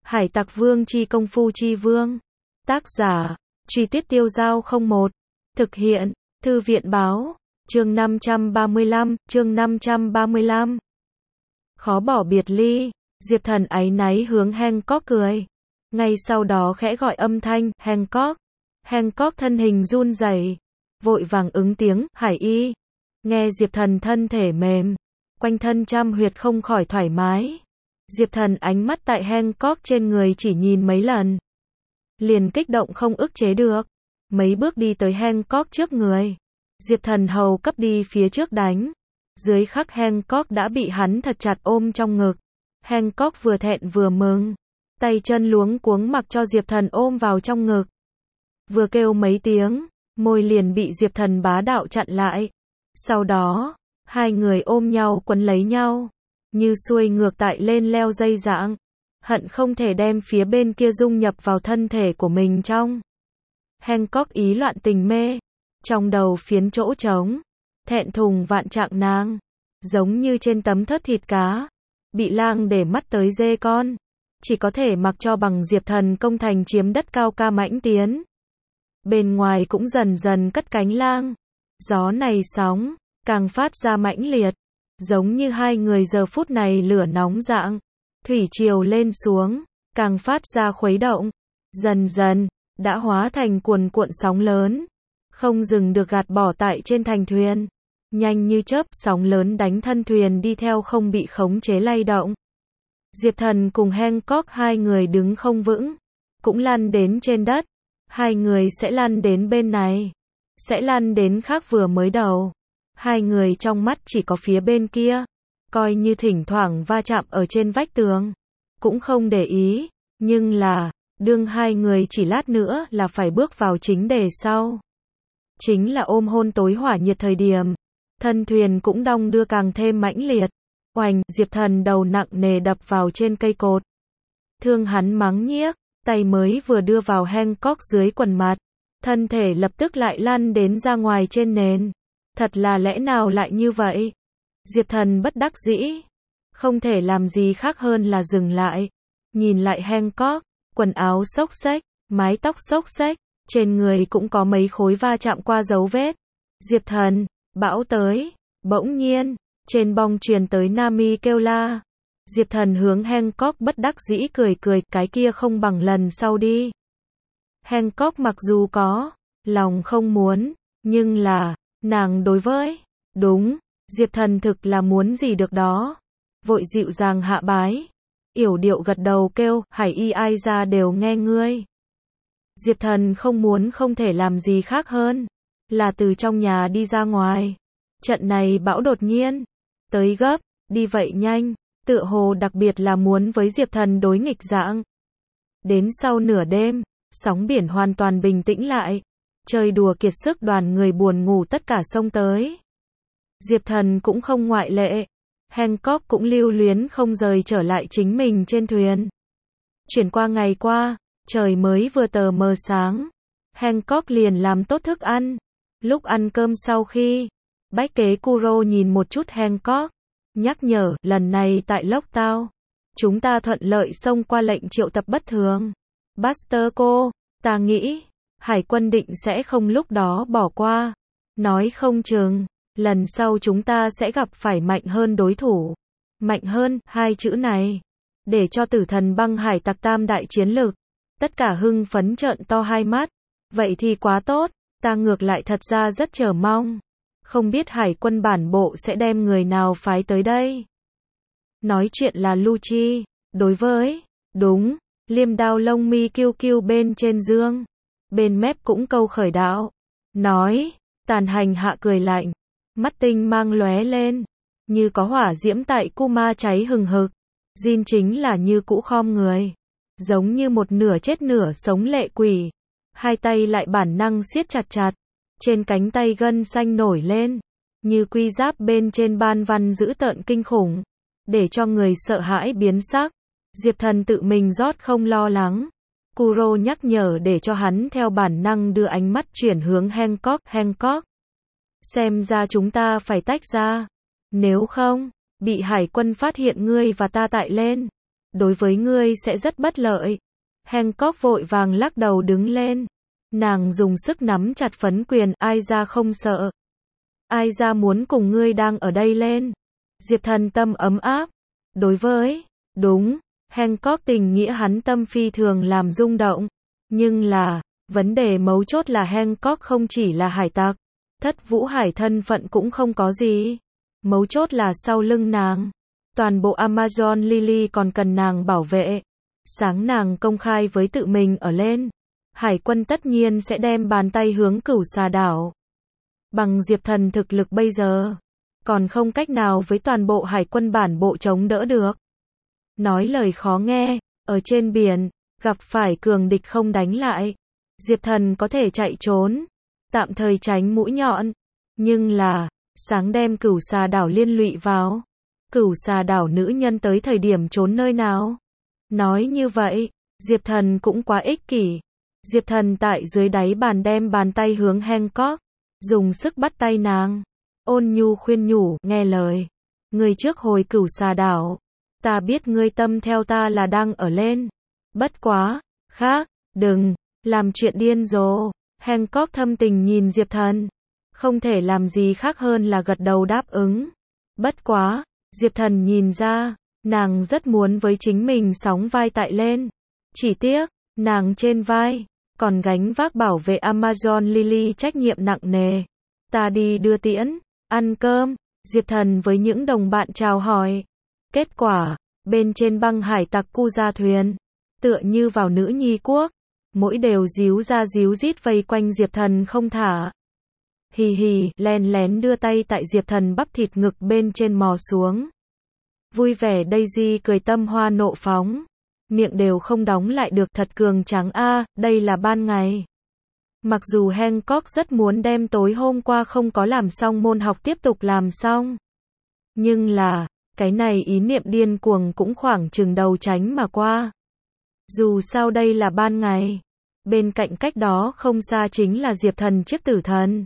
Hải Tặc Vương chi công phu chi vương. Tác giả, Truy Tuyết Tiêu Giao 01. Thực hiện, Thư viện Báo. Chương 535. Khó bỏ biệt ly. Diệp Thần áy náy hướng Hancock cười. Ngay sau đó khẽ gọi âm thanh, Hancock. Hancock thân hình run rẩy, vội vàng ứng tiếng, Hải Y. Nghe Diệp Thần thân thể mềm, quanh thân trăm huyệt không khỏi thoải mái. Diệp Thần ánh mắt tại Hancock trên người chỉ nhìn mấy lần, liền kích động không ức chế được. Mấy bước đi tới Hancock trước người. Diệp Thần hầu cấp đi phía trước đánh. Dưới khắc Hancock đã bị hắn thật chặt ôm trong ngực. Hancock vừa thẹn vừa mừng, tay chân luống cuống mặc cho Diệp Thần ôm vào trong ngực. Vừa kêu mấy tiếng, môi liền bị Diệp Thần bá đạo chặn lại. Sau đó, hai người ôm nhau quấn lấy nhau, như xuôi ngược tại lên leo dây dạng, hận không thể đem phía bên kia dung nhập vào thân thể của mình trong. Hancock ý loạn tình mê, trong đầu phiến chỗ trống, thẹn thùng vạn trạng nàng, giống như trên tấm thớt thịt cá, bị lang để mắt tới dê con, chỉ có thể mặc cho bằng Diệp Thần công thành chiếm đất cao ca mãnh tiến. Bên ngoài cũng dần dần cất cánh lang, gió này sóng, càng phát ra mãnh liệt, giống như hai người giờ phút này lửa nóng dạng, thủy triều lên xuống, càng phát ra khuấy động, dần dần, đã hóa thành cuồn cuộn sóng lớn, không dừng được gạt bỏ tại trên thành thuyền. Nhanh như chớp, sóng lớn đánh thân thuyền đi theo không bị khống chế lay động. Diệp Thần cùng Hancock hai người đứng không vững, cũng lăn đến trên đất. Hai người sẽ lăn đến bên này, sẽ lăn đến khác vừa mới đầu. Hai người trong mắt chỉ có phía bên kia, coi như thỉnh thoảng va chạm ở trên vách tường, cũng không để ý, nhưng là, đương hai người chỉ lát nữa là phải bước vào chính đề sau. Chính là ôm hôn tối hỏa nhiệt thời điểm, thân thuyền cũng đong đưa càng thêm mãnh liệt. Oành, Diệp Thần đầu nặng nề đập vào trên cây cột. Thương hắn mắng nhiếc, tay mới vừa đưa vào Hancock dưới quần mặt, thân thể lập tức lại lăn đến ra ngoài trên nền. Thật là lẽ nào lại như vậy? Diệp Thần bất đắc dĩ, không thể làm gì khác hơn là dừng lại, nhìn lại Hancock, quần áo xốc xếch, mái tóc xốc xếch, trên người cũng có mấy khối va chạm qua dấu vết. Diệp Thần, bão tới, bỗng nhiên, trên bong truyền tới Nami kêu la. Diệp Thần hướng Hancock bất đắc dĩ cười cười, cái kia không bằng lần sau đi. Hancock mặc dù có lòng không muốn, nhưng là, nàng đối với, đúng, Diệp Thần thực là muốn gì được đó. Vội dịu dàng hạ bái, yểu điệu gật đầu kêu, Hải Y ai ra đều nghe ngươi. Diệp Thần không muốn không thể làm gì khác hơn, là từ trong nhà đi ra ngoài. Trận này bão đột nhiên, tới gấp, đi vậy nhanh, tựa hồ đặc biệt là muốn với Diệp Thần đối nghịch dạng. Đến sau nửa đêm, sóng biển hoàn toàn bình tĩnh lại, chơi đùa kiệt sức đoàn người buồn ngủ tất cả xông tới. Diệp Thần cũng không ngoại lệ, Hancock cũng lưu luyến không rời trở lại chính mình trên thuyền. Chuyển qua ngày qua, trời mới vừa tờ mờ sáng, Hancock liền làm tốt thức ăn. Lúc ăn cơm sau khi, bách kế Kuro nhìn một chút Hancock, nhắc nhở, lần này tại Lốc Tao, chúng ta thuận lợi xông qua lệnh triệu tập bất thường. Buster cô, ta nghĩ, Hải quân định sẽ không lúc đó bỏ qua. Nói không chừng, lần sau chúng ta sẽ gặp phải mạnh hơn đối thủ. Mạnh hơn, hai chữ này, để cho Tử Thần Băng Hải Tặc tam đại chiến lực. Tất cả hưng phấn trợn to hai mắt. Vậy thì quá tốt, ta ngược lại thật ra rất chờ mong. Không biết Hải quân bản bộ sẽ đem người nào phái tới đây. Nói chuyện là Lucci, đối với, đúng, liêm đao lông mi kiêu kiêu bên trên dương. Bên mép cũng câu khởi đạo. Nói, tàn hành hạ cười lạnh. Mắt tinh mang lóe lên, như có hỏa diễm tại Kuma cháy hừng hực. Jin chính là như cũ khom người, giống như một nửa chết nửa sống lệ quỷ. Hai tay lại bản năng siết chặt chặt, trên cánh tay gân xanh nổi lên, như quy giáp bên trên ban văn dữ tợn kinh khủng, để cho người sợ hãi biến sắc. Diệp Thần tự mình rót không lo lắng. Kuro nhắc nhở để cho hắn theo bản năng đưa ánh mắt chuyển hướng Hancock. Hancock, xem ra chúng ta phải tách ra, nếu không, bị Hải quân phát hiện ngươi và ta tại lên. đối với ngươi sẽ rất bất lợi. Hancock vội vàng lắc đầu đứng lên. Nàng dùng sức nắm chặt phấn quyền, ai ra không sợ. Ai ra muốn cùng ngươi đang ở đây lên. Diệp Thần tâm ấm áp. Đối với, đúng, Hancock tình nghĩa hắn tâm phi thường làm rung động. Nhưng là, vấn đề mấu chốt là Hancock không chỉ là hải tặc. Thất Vũ Hải thân phận cũng không có gì. Mấu chốt là sau lưng nàng. Toàn bộ Amazon Lily còn cần nàng bảo vệ. Sáng nàng công khai với tự mình ở lên. Hải quân tất nhiên sẽ đem bàn tay hướng Cửu Xà đảo. Bằng Diệp Thần thực lực bây giờ, còn không cách nào với toàn bộ hải quân bản bộ chống đỡ được. Nói lời khó nghe, ở trên biển, gặp phải cường địch không đánh lại. Diệp Thần có thể chạy trốn, tạm thời tránh mũi nhọn. Nhưng là, sáng đem Cửu Xà đảo liên lụy vào. Cửu Xà đảo nữ nhân tới thời điểm trốn nơi nào? Nói như vậy, Diệp Thần cũng quá ích kỷ. Diệp Thần tại dưới đáy bàn đem bàn tay hướng Hancock, dùng sức bắt tay nàng. Ôn nhu khuyên nhủ, nghe lời. Ngươi trước hồi Cửu Xà đảo. Ta biết ngươi tâm theo ta là đang ở lên. Bất quá, khác, đừng, làm chuyện điên rồ. Hancock thâm tình nhìn Diệp Thần. Không thể làm gì khác hơn là gật đầu đáp ứng. Bất quá, Diệp Thần nhìn ra, nàng rất muốn với chính mình sóng vai tại lên. Chỉ tiếc, nàng trên vai, còn gánh vác bảo vệ Amazon Lily trách nhiệm nặng nề. Ta đi đưa tiễn, ăn cơm, Diệp Thần với những đồng bạn chào hỏi. Kết quả, bên trên băng hải tặc cu ra thuyền, tựa như vào nữ nhi quốc, mỗi đều díu ra díu dít vây quanh Diệp Thần không thả. Hì hì, len lén đưa tay tại Diệp Thần bắp thịt ngực bên trên mò xuống. Vui vẻ Daisy cười tâm hoa nộ phóng. Miệng đều không đóng lại được, thật cường tráng a, đây là ban ngày. Mặc dù Hancock rất muốn đem tối hôm qua không có làm xong môn học tiếp tục làm xong. Nhưng là, cái này ý niệm điên cuồng cũng khoảng chừng đầu tránh mà qua. Dù sao đây là ban ngày. Bên cạnh cách đó không xa chính là Diệp Thần chiếc tử thần.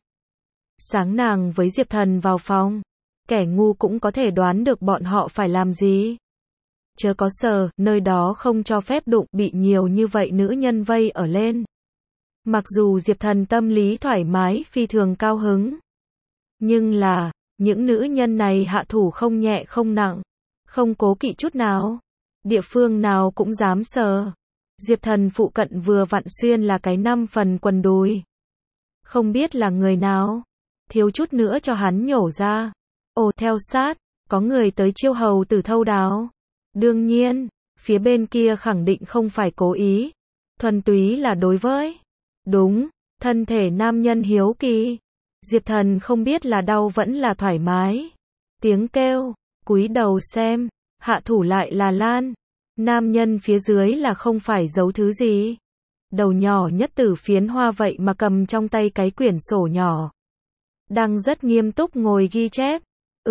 Sáng nàng với Diệp Thần vào phòng. Kẻ ngu cũng có thể đoán được bọn họ phải làm gì. Chớ có sờ, nơi đó không cho phép đụng, bị nhiều như vậy nữ nhân vây ở lên. Mặc dù Diệp Thần tâm lý thoải mái phi thường cao hứng. Nhưng là, những nữ nhân này hạ thủ không nhẹ không nặng. Không cố kỵ chút nào. Địa phương nào cũng dám sờ. Diệp Thần phụ cận vừa vặn xuyên là cái 5 phần quần đùi. Không biết là người nào. Thiếu chút nữa cho hắn nhổ ra. Ồ, theo sát, có người tới chiêu hầu tử thâu đáo. Đương nhiên, phía bên kia khẳng định không phải cố ý. Thuần túy là đối với. Đúng, thân thể nam nhân hiếu kỳ. Diệp Thần không biết là đau vẫn là thoải mái. Tiếng kêu, cúi đầu xem, hạ thủ lại là Lan. Nam nhân phía dưới là không phải giấu thứ gì. Đầu nhỏ nhất Tử Phiến Hoa vậy mà cầm trong tay cái quyển sổ nhỏ. Đang rất nghiêm túc ngồi ghi chép.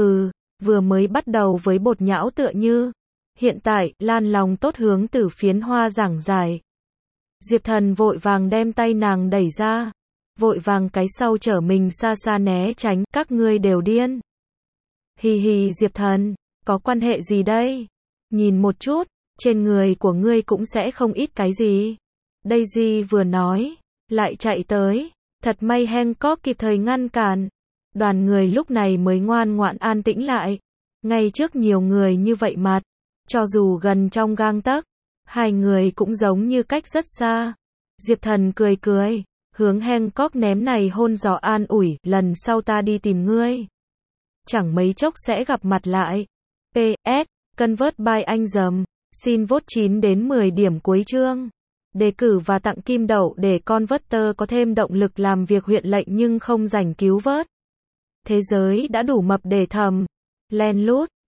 Vừa mới bắt đầu với bột nhão tựa như. Hiện tại, Lan lòng tốt hướng Tử Phiến Hoa giảng giải. Diệp Thần vội vàng đem tay nàng đẩy ra. Vội vàng cái sau trở mình xa xa né tránh, các ngươi đều điên. Hì hì Diệp Thần, có quan hệ gì đây? Nhìn một chút, trên người của ngươi cũng sẽ không ít cái gì. Daisy vừa nói, lại chạy tới. Thật may Hancock kịp thời ngăn cản. Đoàn người lúc này mới ngoan ngoãn an tĩnh lại. Ngay trước nhiều người như vậy mặt, cho dù gần trong gang tấc, hai người cũng giống như cách rất xa. Diệp Thần cười cười, hướng Hancock ném này hôn gió an ủi, lần sau ta đi tìm ngươi. Chẳng mấy chốc sẽ gặp mặt lại. PS, convert by anh dầm, xin vote 9 đến 10 điểm cuối chương. Đề cử và tặng kim đậu để Converter có thêm động lực làm việc huyện lệnh nhưng không rảnh cứu vớt. Thế giới đã đủ mập để thầm, len lút.